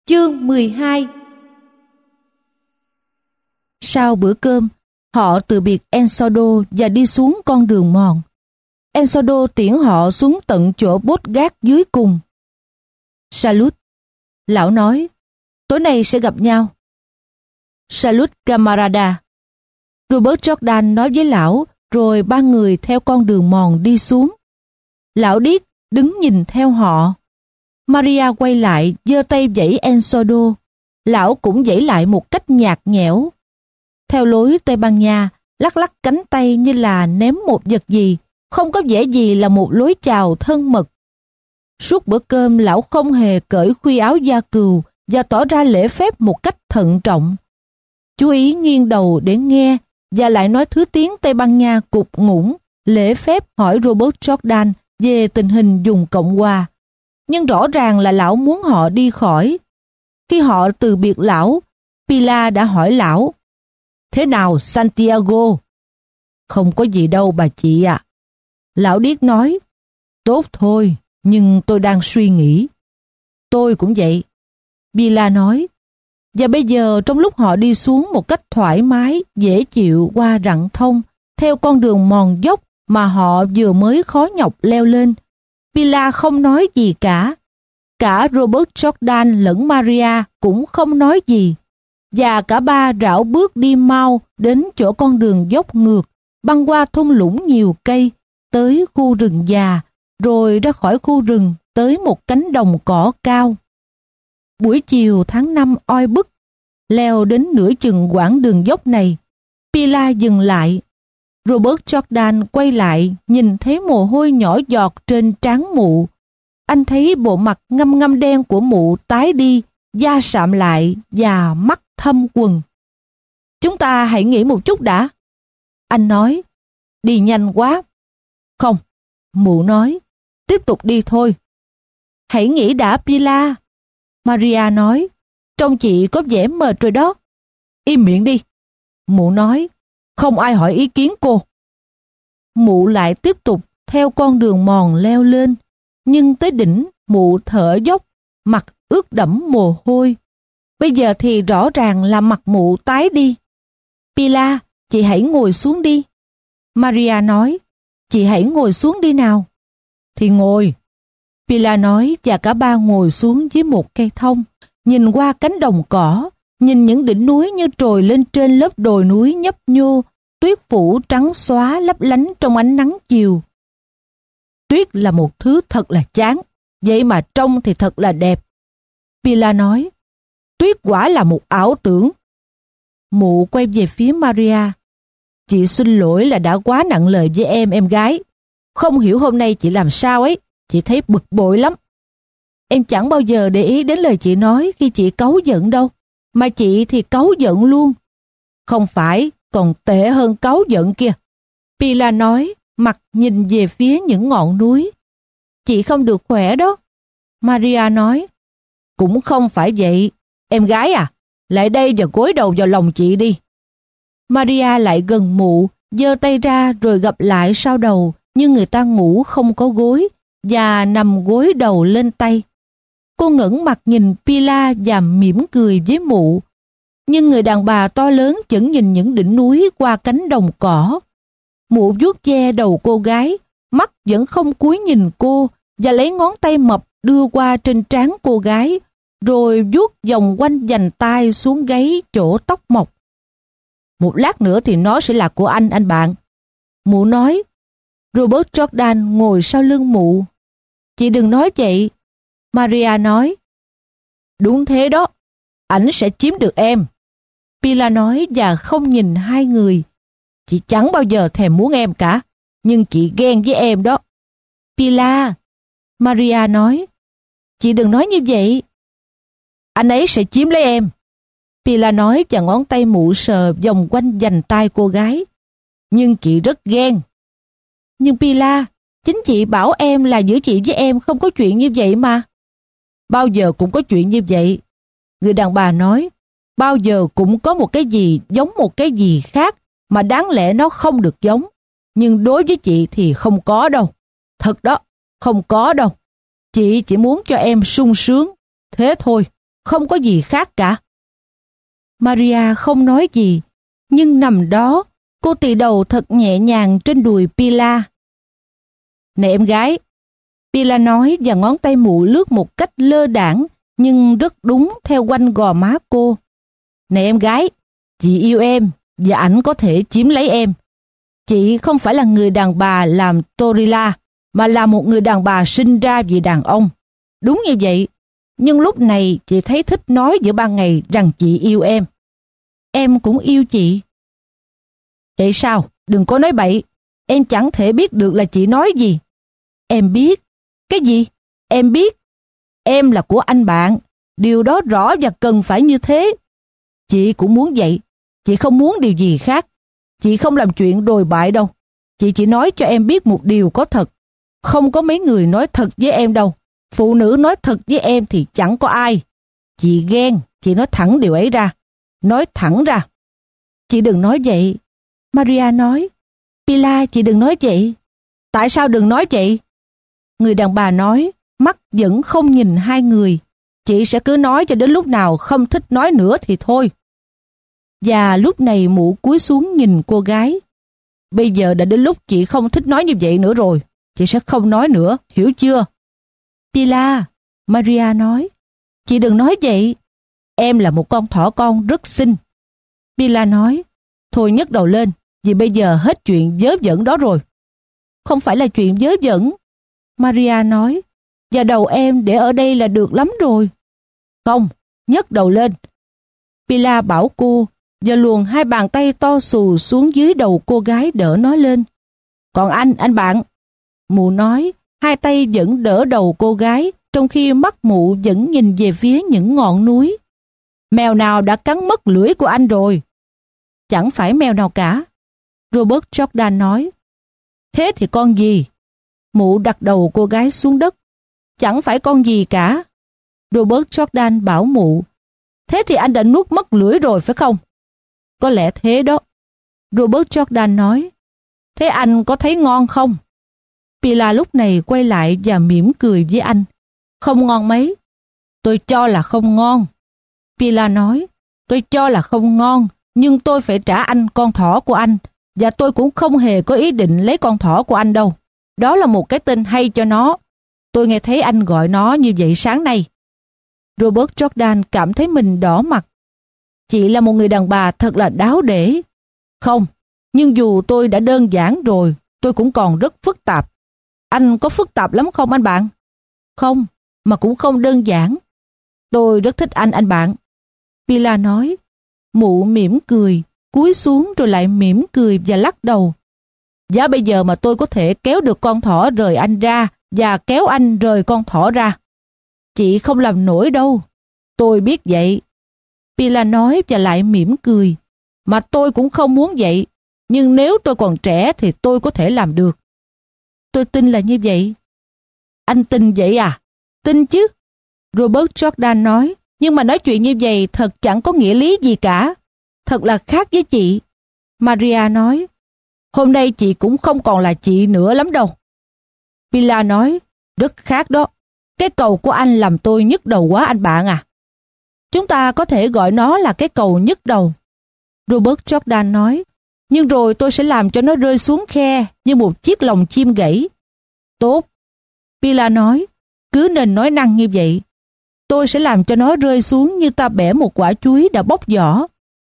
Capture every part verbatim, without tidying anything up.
Chương mười hai. Sau bữa cơm, họ từ biệt Ensodo và đi xuống con đường mòn. Ensodo tiễn họ xuống tận chỗ bốt gác dưới cùng. Salut, lão nói, tối nay sẽ gặp nhau. Salut camarada. Robert Jordan nói với lão, rồi ba người theo con đường mòn đi xuống. Lão điếc đứng nhìn theo họ. Maria quay lại giơ tay vẫy Ensodo. Lão cũng vẫy lại một cách nhạt nhẽo. Theo lối Tây Ban Nha, lắc lắc cánh tay như là ném một vật gì, không có vẻ gì là một lối chào thân mật. Suốt bữa cơm lão không hề cởi khuy áo da cừu và tỏ ra lễ phép một cách thận trọng. Chú ý nghiêng đầu để nghe và lại nói thứ tiếng Tây Ban Nha cục ngủng, lễ phép hỏi Robert Jordan về tình hình vùng Cộng Hòa. Nhưng rõ ràng là lão muốn họ đi khỏi. Khi họ từ biệt lão, Pilar đã hỏi lão, thế nào Santiago? Không có gì đâu bà chị ạ. Lão điếc nói, tốt thôi, nhưng tôi đang suy nghĩ. Tôi cũng vậy. Pilar nói, và bây giờ trong lúc họ đi xuống một cách thoải mái, dễ chịu qua rặng thông, theo con đường mòn dốc mà họ vừa mới khó nhọc leo lên, Pilar không nói gì cả. Cả Robert Jordan lẫn Maria cũng không nói gì. Và cả ba rảo bước đi mau đến chỗ con đường dốc ngược, băng qua thung lũng nhiều cây, tới khu rừng già, rồi ra khỏi khu rừng tới một cánh đồng cỏ cao. Buổi chiều tháng năm oi bức, leo đến nửa chừng quãng đường dốc này, Pilar dừng lại. Robert Jordan quay lại, nhìn thấy mồ hôi nhỏ giọt trên trán mụ. Anh thấy bộ mặt ngăm ngăm đen của mụ tái đi, da sạm lại và mắt thâm quầng. Chúng ta hãy nghỉ một chút đã. Anh nói, đi nhanh quá. Không, mụ nói, tiếp tục đi thôi. Hãy nghỉ đã Pilar. Maria nói, trông chị có vẻ mệt rồi đó. Im miệng đi. Mụ nói, không ai hỏi ý kiến cô. Mụ lại tiếp tục theo con đường mòn leo lên, nhưng tới đỉnh mụ thở dốc, mặt ướt đẫm mồ hôi. Bây giờ thì rõ ràng là mặt mụ tái đi. Pilar, chị hãy ngồi xuống đi. Maria nói, chị hãy ngồi xuống đi nào. Thì ngồi. Pilar nói và cả ba ngồi xuống dưới một cây thông, nhìn qua cánh đồng cỏ, nhìn những đỉnh núi như trồi lên trên lớp đồi núi nhấp nhô, tuyết phủ trắng xóa lấp lánh trong ánh nắng chiều. Tuyết là một thứ thật là chán, vậy mà trông thì thật là đẹp. Pilar nói, tuyết quả là một ảo tưởng. Mụ quay về phía Maria. Chị xin lỗi là đã quá nặng lời với em em gái. Không hiểu hôm nay chị làm sao ấy, chị thấy bực bội lắm. Em chẳng bao giờ để ý đến lời chị nói khi chị cáu giận đâu, mà chị thì cáu giận luôn. Không phải, còn tệ hơn cáu giận kia. Pilar nói, mặt nhìn về phía những ngọn núi. Chị không được khỏe đó. Maria nói, cũng không phải vậy. Em gái à, lại đây và gối đầu vào lòng chị đi. Maria lại gần mụ, giơ tay ra rồi gập lại sau đầu như người ta ngủ không có gối và nằm gối đầu lên tay. Cô ngẩng mặt nhìn Pilar và mỉm cười với mụ. Nhưng người đàn bà to lớn vẫn nhìn những đỉnh núi qua cánh đồng cỏ. Mụ vuốt ve đầu cô gái, mắt vẫn không cúi nhìn cô và lấy ngón tay mập đưa qua trên trán cô gái, rồi vuốt vòng quanh vành tai xuống gáy chỗ tóc mọc. Một lát nữa thì nó sẽ là của anh, anh bạn. Mụ nói. Robert Jordan ngồi sau lưng mụ. Chị đừng nói vậy. Maria nói. Đúng thế đó, ảnh sẽ chiếm được em. Pilar nói và không nhìn hai người. Chị chẳng bao giờ thèm muốn em cả, nhưng chị ghen với em đó. Pilar. Maria nói. Chị đừng nói như vậy. Anh ấy sẽ chiếm lấy em. Pilar nói và ngón tay mụ sờ vòng quanh vành tai cô gái. Nhưng chị rất ghen. Nhưng Pilar, chính chị bảo em là giữa chị với em không có chuyện như vậy mà. Bao giờ cũng có chuyện như vậy. Người đàn bà nói, bao giờ cũng có một cái gì giống một cái gì khác mà đáng lẽ nó không được giống. Nhưng đối với chị thì không có đâu. Thật đó, không có đâu. Chị chỉ muốn cho em sung sướng, thế thôi. không có gì khác cả. Maria không nói gì, nhưng nằm đó, cô tì đầu thật nhẹ nhàng trên đùi Pilar. Này em gái, Pilar nói và ngón tay mụ lướt một cách lơ đãng nhưng rất đúng theo quanh gò má cô. Này em gái, chị yêu em và ảnh có thể chiếm lấy em. Chị không phải là người đàn bà làm Torilla, mà là một người đàn bà sinh ra vì đàn ông. Đúng như vậy, nhưng lúc này chị thấy thích nói giữa ban ngày rằng chị yêu em. Em cũng yêu chị. Vậy sao? Đừng có nói bậy. Em chẳng thể biết được là chị nói gì. Em biết. Cái gì? Em biết. Em là của anh bạn. Điều đó rõ và cần phải như thế. Chị cũng muốn vậy. Chị không muốn điều gì khác. Chị không làm chuyện đồi bại đâu. Chị chỉ nói cho em biết một điều có thật. Không có mấy người nói thật với em đâu. Phụ nữ nói thật với em thì chẳng có ai. Chị ghen, chị nói thẳng điều ấy ra. Nói thẳng ra. Chị đừng nói vậy. Maria nói. Pilar, chị đừng nói vậy. Tại sao đừng nói vậy? Người đàn bà nói, mắt vẫn không nhìn hai người. Chị sẽ cứ nói cho đến lúc nào không thích nói nữa thì thôi. Và lúc này mụ cúi xuống nhìn cô gái. Bây giờ đã đến lúc chị không thích nói như vậy nữa rồi. Chị sẽ không nói nữa, hiểu chưa? Pilar, Maria nói. Chị đừng nói vậy. Em là một con thỏ con rất xinh. Pilar nói. Thôi nhấc đầu lên, vì bây giờ hết chuyện vớ vẩn đó rồi. Không phải là chuyện vớ vẩn. Maria nói. Và đầu em để ở đây là được lắm rồi. Không, nhấc đầu lên. Pilar bảo cô và luồn hai bàn tay to xù xuống dưới đầu cô gái đỡ nó lên. Còn anh, anh bạn. Mụ nói, hai tay vẫn đỡ đầu cô gái, trong khi mắt mụ vẫn nhìn về phía những ngọn núi. Mèo nào đã cắn mất lưỡi của anh rồi? Chẳng phải mèo nào cả. Robert Jordan nói. Thế thì con gì? Mụ đặt đầu cô gái xuống đất. Chẳng phải con gì cả. Robert Jordan bảo mụ. Thế thì anh đã nuốt mất lưỡi rồi phải không? Có lẽ thế đó. Robert Jordan nói. Thế anh có thấy ngon không? Pilar lúc này quay lại và mỉm cười với anh. Không ngon mấy. Tôi cho là không ngon. Pilar nói. Tôi cho là không ngon, nhưng tôi phải trả anh con thỏ của anh, và tôi cũng không hề có ý định lấy con thỏ của anh đâu. Đó là một cái tên hay cho nó. Tôi nghe thấy anh gọi nó như vậy sáng nay. Robert Jordan cảm thấy mình đỏ mặt. Chị là một người đàn bà thật là đáo để. Không, nhưng dù tôi đã đơn giản rồi, tôi cũng còn rất phức tạp. Anh có phức tạp lắm không anh bạn? Không, mà cũng không đơn giản. Tôi rất thích anh anh bạn. Pilar nói. Mụ mỉm cười, cúi xuống rồi lại mỉm cười và lắc đầu. Giá bây giờ mà tôi có thể kéo được con thỏ rời anh ra và kéo anh rời con thỏ ra. Chị không làm nổi đâu. Tôi biết vậy. Pilar nói và lại mỉm cười. Mà tôi cũng không muốn vậy. Nhưng nếu tôi còn trẻ thì tôi có thể làm được. Tôi tin là như vậy. Anh tin vậy à? Tin chứ. Robert Jordan nói. Nhưng mà nói chuyện như vậy thật chẳng có nghĩa lý gì cả. Thật là khác với chị. Maria nói. Hôm nay chị cũng không còn là chị nữa lắm đâu. Pilar nói. Rất khác đó. Cái cầu của anh làm tôi nhức đầu quá anh bạn à. Chúng ta có thể gọi nó là cái cầu nhức đầu. Robert Jordan nói. Nhưng rồi tôi sẽ làm cho nó rơi xuống khe như một chiếc lồng chim gãy. Tốt. Pilar nói. Cứ nên nói năng như vậy. Tôi sẽ làm cho nó rơi xuống như ta bẻ một quả chuối đã bóc vỏ.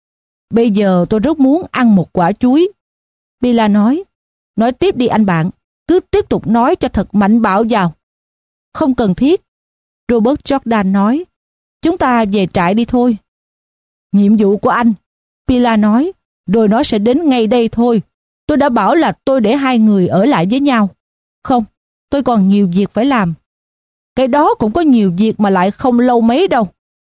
Bây giờ tôi rất muốn ăn một quả chuối. Pilar nói. Nói tiếp đi anh bạn. Cứ tiếp tục nói cho thật mạnh bạo vào. Không cần thiết. Robert Jordan nói. Chúng ta về trại đi thôi. Nhiệm vụ của anh. Pilar nói. Rồi nó sẽ đến ngay đây thôi. Tôi đã bảo là tôi để hai người ở lại với nhau. Không, tôi còn nhiều việc phải làm. Cái đó cũng có nhiều việc mà lại không lâu mấy đâu.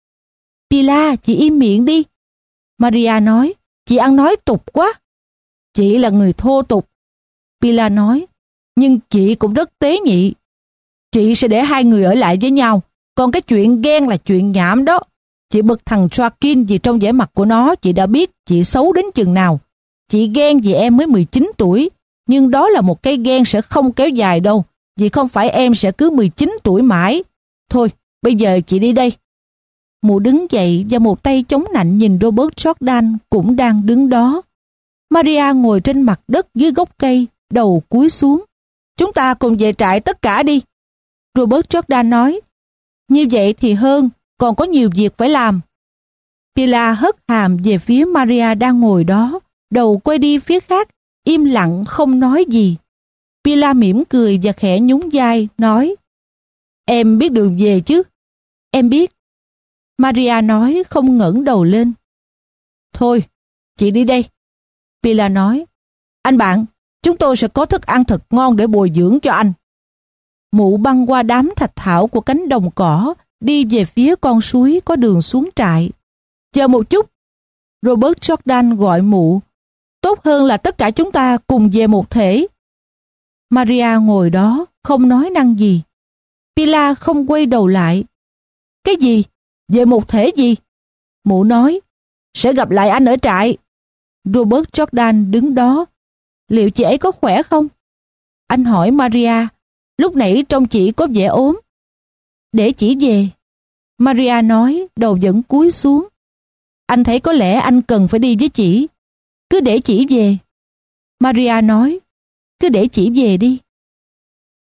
Pilar, chị im miệng đi. Maria nói. Chị ăn nói tục quá. Chị là người thô tục. Pilar nói. Nhưng chị cũng rất tế nhị. Chị sẽ để hai người ở lại với nhau. Còn cái chuyện ghen là chuyện nhảm đó. Chị bực thằng Joaquin vì trong vẻ mặt của nó chị đã biết chị xấu đến chừng nào. Chị ghen vì em mới mười chín tuổi. Nhưng đó là một cái ghen sẽ không kéo dài đâu. Vì không phải em sẽ cứ mười chín tuổi mãi. Thôi, bây giờ chị đi đây. Mụ đứng dậy và một tay chống nạnh nhìn Robert Jordan cũng đang đứng đó. Maria ngồi trên mặt đất dưới gốc cây, đầu cúi xuống. Chúng ta cùng về trại tất cả đi. Robert Jordan nói. Như vậy thì hơn, còn có nhiều việc phải làm. Pilar hất hàm về phía Maria đang ngồi đó, đầu quay đi phía khác, im lặng không nói gì. Pilar mỉm cười và khẽ nhún vai, nói. Em biết đường về chứ? Em biết. Maria nói không ngẩng đầu lên. Thôi, chị đi đây. Pilar nói. Anh bạn, chúng tôi sẽ có thức ăn thật ngon để bồi dưỡng cho anh. Mụ băng qua đám thạch thảo của cánh đồng cỏ, đi về phía con suối có đường xuống trại. Chờ một chút. Robert Jordan gọi mụ. Tốt hơn là tất cả chúng ta cùng về một thể. Maria ngồi đó, không nói năng gì. Pilar không quay đầu lại. Cái gì? Về một thể gì? Mụ nói. Sẽ gặp lại anh ở trại. Robert Jordan đứng đó. Liệu chị ấy có khỏe không? Anh hỏi Maria. Lúc nãy trông chị có vẻ ốm. Để chị về. Maria nói, đầu vẫn cúi xuống. Anh thấy có lẽ anh cần phải đi với chị. Cứ để chị về. Maria nói. Cứ để chị về đi.